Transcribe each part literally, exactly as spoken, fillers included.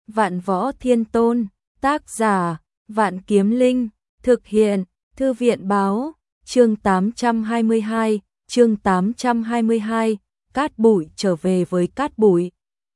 Vạn Võ Thiên Tôn, tác giả, Vạn Kiếm Linh, thực hiện, Thư viện báo, chương tám trăm hai mươi hai, chương tám trăm hai mươi hai, Cát Bụi trở về với Cát Bụi.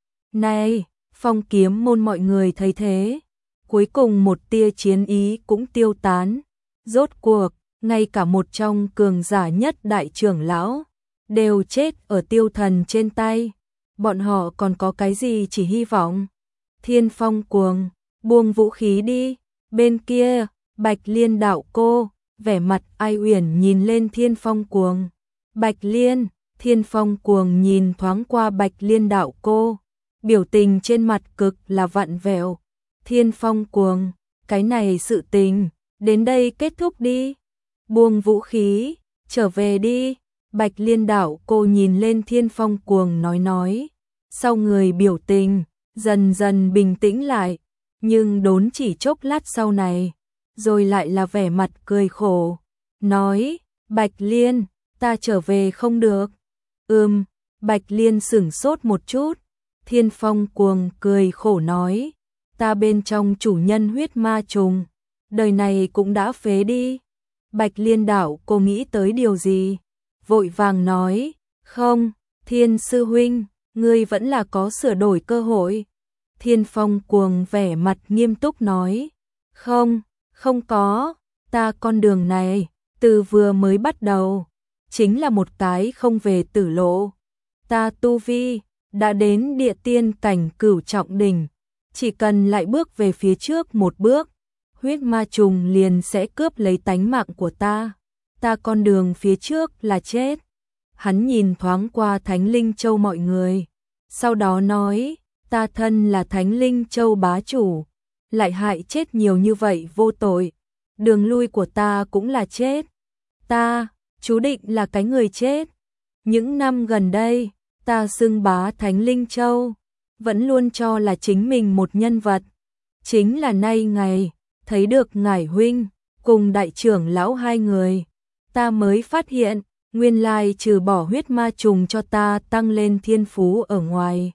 Này, Phong Kiếm môn mọi người thấy thế, cuối cùng một tia chiến ý cũng tiêu tán, rốt cuộc, ngay cả một trong cường giả nhất đại trưởng lão, đều chết ở tiêu thần trên tay, bọn họ còn có cái gì chỉ hy vọng. Thiên Phong cuồng, buông vũ khí đi, bên kia, Bạch Liên đạo cô, vẻ mặt ai uyển nhìn lên Thiên Phong cuồng. Bạch Liên, Thiên Phong cuồng nhìn thoáng qua Bạch Liên đạo cô, biểu tình trên mặt cực là vặn vẹo. Thiên Phong cuồng, cái này sự tình, đến đây kết thúc đi. Buông vũ khí, trở về đi. Bạch Liên đạo cô nhìn lên Thiên Phong cuồng nói nói. Sau người biểu tình, dần dần bình tĩnh lại, nhưng đốn chỉ chốc lát sau này, rồi lại là vẻ mặt cười khổ. Nói, Bạch Liên, ta trở về không được. Ừm, Bạch Liên sửng sốt một chút. Thiên Phong cuồng cười khổ nói, ta bên trong chủ nhân huyết ma trùng, đời này cũng đã phế đi. Bạch Liên đạo cô nghĩ tới điều gì? Vội vàng nói, không, Thiên sư huynh, ngươi vẫn là có sửa đổi cơ hội. Thiên Phong cuồng vẻ mặt nghiêm túc nói, không, không có, ta con đường này, từ vừa mới bắt đầu, chính là một cái không về tử lộ. Ta tu vi, đã đến địa tiên cảnh cửu trọng đỉnh, chỉ cần lại bước về phía trước một bước, huyết ma trùng liền sẽ cướp lấy tánh mạng của ta, ta con đường phía trước là chết. Hắn nhìn thoáng qua Thánh Linh Châu mọi người, sau đó nói, ta thân là Thánh Linh Châu bá chủ, lại hại chết nhiều như vậy vô tội, đường lui của ta cũng là chết. Ta, chú định là cái người chết. Những năm gần đây, ta xưng bá Thánh Linh Châu, vẫn luôn cho là chính mình một nhân vật. Chính là nay ngày, thấy được ngải huynh, cùng đại trưởng lão hai người, ta mới phát hiện, nguyên lai trừ bỏ huyết ma trùng cho ta tăng lên thiên phú ở ngoài.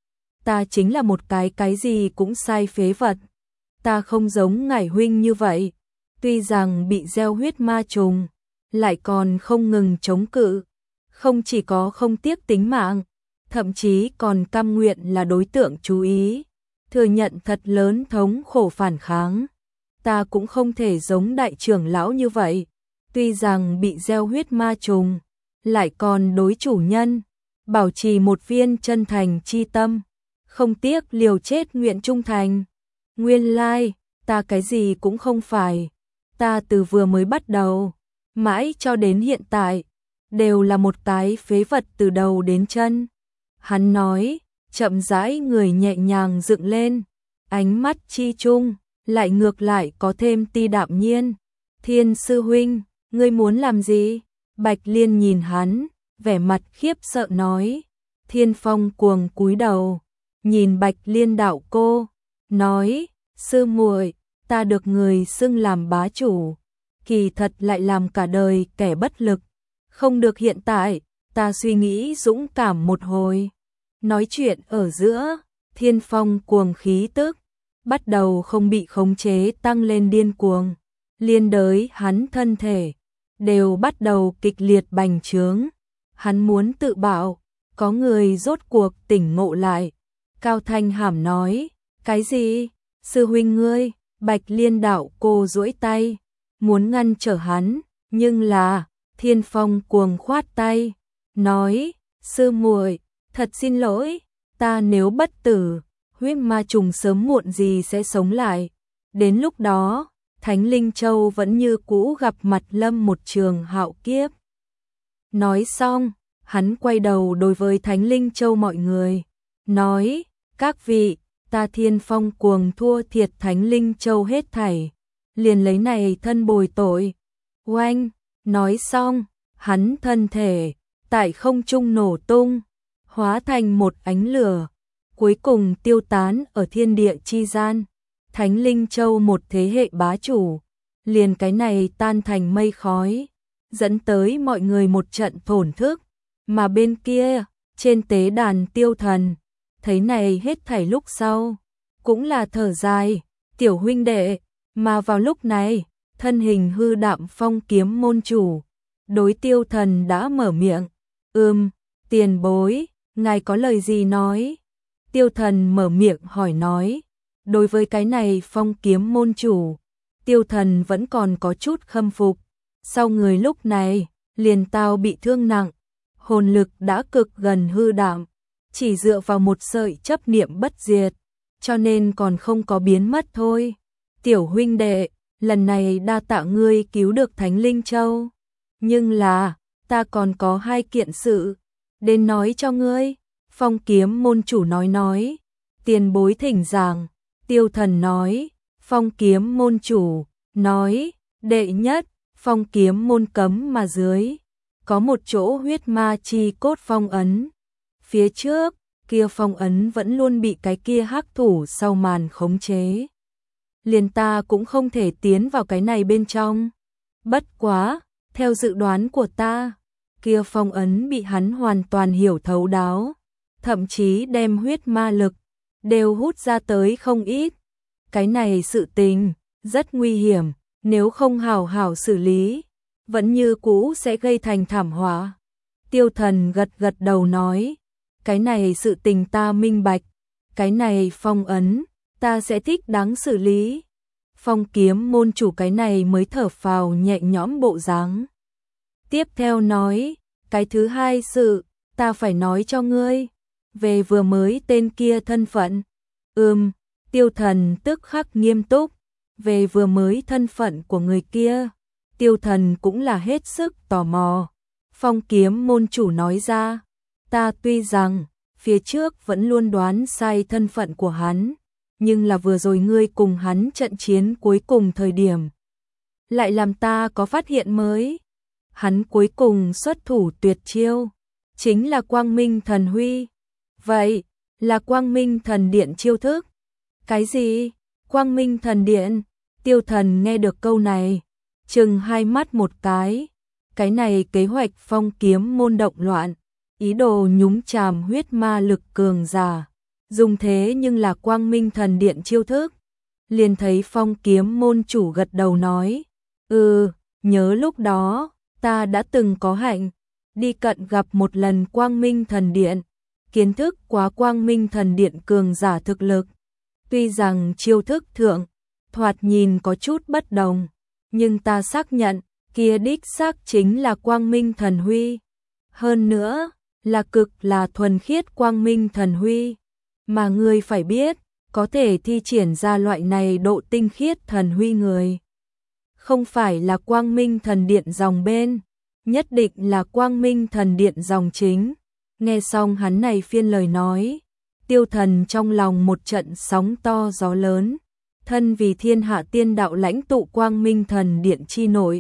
Ta chính là một cái cái gì cũng sai phế vật. Ta không giống ngải huynh như vậy, tuy rằng bị gieo huyết ma trùng, lại còn không ngừng chống cự, không chỉ có không tiếc tính mạng, thậm chí còn cam nguyện là đối tượng chú ý, thừa nhận thật lớn thống khổ phản kháng. Ta cũng không thể giống đại trưởng lão như vậy, tuy rằng bị gieo huyết ma trùng, lại còn đối chủ nhân, bảo trì một viên chân thành chi tâm, không tiếc liều chết nguyện trung thành. Nguyên lai, ta cái gì cũng không phải, ta từ vừa mới bắt đầu, mãi cho đến hiện tại, đều là một cái phế vật từ đầu đến chân. Hắn nói, chậm rãi người nhẹ nhàng dựng lên, ánh mắt chi trung, lại ngược lại có thêm ti đạm nhiên. Thiên sư huynh, ngươi muốn làm gì? Bạch Liên nhìn hắn, vẻ mặt khiếp sợ nói. Thiên Phong cuồng cúi đầu, nhìn Bạch Liên đạo cô, nói, sư muội, ta được người xưng làm bá chủ, kỳ thật lại làm cả đời kẻ bất lực, không được hiện tại, ta suy nghĩ dũng cảm một hồi. Nói chuyện ở giữa, Thiên Phong cuồng khí tức, bắt đầu không bị khống chế tăng lên điên cuồng, liên đới hắn thân thể, đều bắt đầu kịch liệt bành trướng. Hắn muốn tự bạo, có người rốt cuộc tỉnh ngộ lại, cao thanh hàm nói, cái gì? Sư huynh ngươi? Bạch Liên đạo cô duỗi tay, muốn ngăn trở hắn, nhưng là, Thiên Phong cuồng khoát tay, nói, sư muội, thật xin lỗi, ta nếu bất tử, huyết ma trùng sớm muộn gì sẽ sống lại, đến lúc đó, Thánh Linh Châu vẫn như cũ gặp mặt lâm một trường hạo kiếp. Nói xong, hắn quay đầu đối với Thánh Linh Châu mọi người, nói, các vị, ta Thiên Phong cuồng thua thiệt Thánh Linh Châu hết thảy, liền lấy này thân bồi tội. Oanh, nói xong, hắn thân thể, tại không trung nổ tung, hóa thành một ánh lửa, cuối cùng tiêu tán ở thiên địa chi gian. Thánh Linh Châu một thế hệ bá chủ, liền cái này tan thành mây khói, dẫn tới mọi người một trận thổn thức, mà bên kia, trên tế đàn tiêu thần, thấy này hết thảy lúc sau, cũng là thở dài, tiểu huynh đệ, mà vào lúc này, thân hình hư đạm Phong Kiếm môn chủ, đối Tiêu Thần đã mở miệng, ừm, tiền bối, ngài có lời gì nói? Tiêu Thần mở miệng hỏi nói, đối với cái này Phong Kiếm môn chủ, Tiêu Thần vẫn còn có chút khâm phục, sau người lúc này, liền tao bị thương nặng, hồn lực đã cực gần hư đạm, chỉ dựa vào một sợi chấp niệm bất diệt, cho nên còn không có biến mất thôi. Tiểu huynh đệ, lần này đa tạ ngươi cứu được Thánh Linh Châu, nhưng là, ta còn có hai kiện sự, đến nói cho ngươi. Phong Kiếm môn chủ nói nói, tiền bối thỉnh giảng. Tiêu Thần nói, Phong Kiếm môn chủ, nói, đệ nhất, Phong Kiếm môn cấm mà dưới, có một chỗ huyết ma chi cốt phong ấn. Phía trước, kia phong ấn vẫn luôn bị cái kia hắc thủ sau màn khống chế. Liền ta cũng không thể tiến vào cái này bên trong. Bất quá, theo dự đoán của ta, kia phong ấn bị hắn hoàn toàn hiểu thấu đáo, thậm chí đem huyết ma lực đều hút ra tới không ít. Cái này sự tình rất nguy hiểm, nếu không hảo hảo xử lý, vẫn như cũ sẽ gây thành thảm họa. Tiêu Thần gật gật đầu nói, cái này sự tình ta minh bạch, cái này phong ấn, ta sẽ thích đáng xử lý. Phong Kiếm môn chủ cái này mới thở phào nhẹ nhõm bộ dáng. Tiếp theo nói, cái thứ hai sự, ta phải nói cho ngươi, về vừa mới tên kia thân phận. Ừm, Tiêu Thần tức khắc nghiêm túc, về vừa mới thân phận của người kia, Tiêu Thần cũng là hết sức tò mò. Phong Kiếm môn chủ nói ra, ta tuy rằng phía trước vẫn luôn đoán sai thân phận của hắn, nhưng là vừa rồi ngươi cùng hắn trận chiến cuối cùng thời điểm, lại làm ta có phát hiện mới. Hắn cuối cùng xuất thủ tuyệt chiêu, chính là Quang Minh Thần Huy. Vậy, là Quang Minh Thần Điện chiêu thức. Cái gì? Quang Minh Thần Điện? Tiêu Thần nghe được câu này, chừng hai mắt một cái. Cái này kế hoạch Phong Kiếm môn động loạn, ý đồ nhúng chàm huyết ma lực cường giả, dùng thế nhưng là Quang Minh Thần Điện chiêu thức. Liền thấy Phong Kiếm môn chủ gật đầu nói, ừ, nhớ lúc đó, ta đã từng có hạnh, đi cận gặp một lần Quang Minh Thần Điện, kiến thức quá Quang Minh Thần Điện cường giả thực lực. Tuy rằng chiêu thức thượng, thoạt nhìn có chút bất đồng, nhưng ta xác nhận, kia đích xác chính là Quang Minh Thần Huy. Hơn nữa, là cực là thuần khiết Quang Minh Thần Huy. Mà ngươi phải biết, có thể thi triển ra loại này độ tinh khiết thần huy người, không phải là Quang Minh Thần Điện dòng bên, nhất định là Quang Minh Thần Điện dòng chính. Nghe xong hắn này phiên lời nói, Tiêu Thần trong lòng một trận sóng to gió lớn, thân vì thiên hạ tiên đạo lãnh tụ Quang Minh Thần Điện chi nội.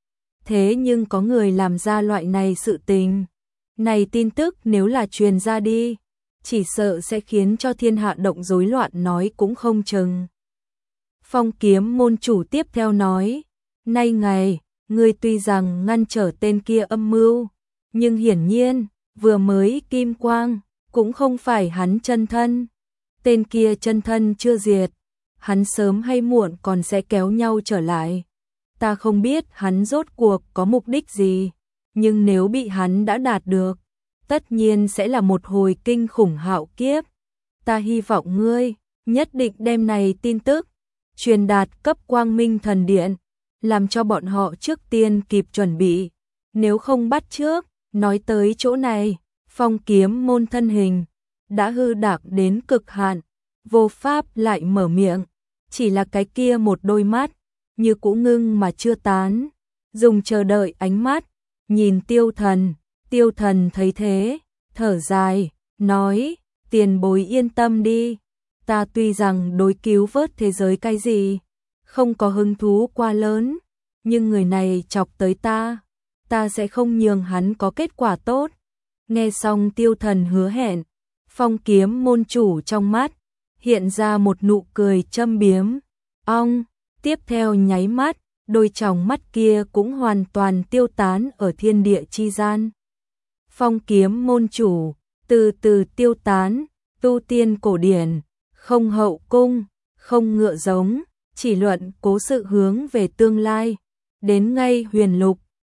Thế nhưng có người làm ra loại này sự tình, này tin tức nếu là truyền ra đi, chỉ sợ sẽ khiến cho thiên hạ động rối loạn nói cũng không chừng. Phong Kiếm môn chủ tiếp theo nói, nay ngày, ngươi tuy rằng ngăn trở tên kia âm mưu, nhưng hiển nhiên, vừa mới kim quang, cũng không phải hắn chân thân. Tên kia chân thân chưa diệt, hắn sớm hay muộn còn sẽ kéo nhau trở lại. Ta không biết hắn rốt cuộc có mục đích gì, nhưng nếu bị hắn đã đạt được, tất nhiên sẽ là một hồi kinh khủng hạo kiếp. Ta hy vọng ngươi nhất định đem này tin tức truyền đạt cấp Quang Minh Thần Điện, làm cho bọn họ trước tiên kịp chuẩn bị. Nếu không bắt trước, nói tới chỗ này, Phong Kiếm môn thân hình đã hư đạc đến cực hạn, vô pháp lại mở miệng, chỉ là cái kia một đôi mắt như cũ ngưng mà chưa tán, dùng chờ đợi ánh mắt nhìn Tiêu Thần. Tiêu Thần thấy thế, thở dài, nói, tiền bối yên tâm đi, ta tuy rằng đối cứu vớt thế giới cái gì, không có hứng thú quá lớn, nhưng người này chọc tới ta, ta sẽ không nhường hắn có kết quả tốt. Nghe xong Tiêu Thần hứa hẹn, Phong Kiếm môn chủ trong mắt hiện ra một nụ cười châm biếm, ong, tiếp theo nháy mắt, đôi tròng mắt kia cũng hoàn toàn tiêu tán ở thiên địa chi gian. Phong Kiếm môn chủ từ từ tiêu tán, tu tiên cổ điển không hậu cung, không ngựa giống, chỉ luận cố sự hướng về tương lai. Đến ngay huyền lục,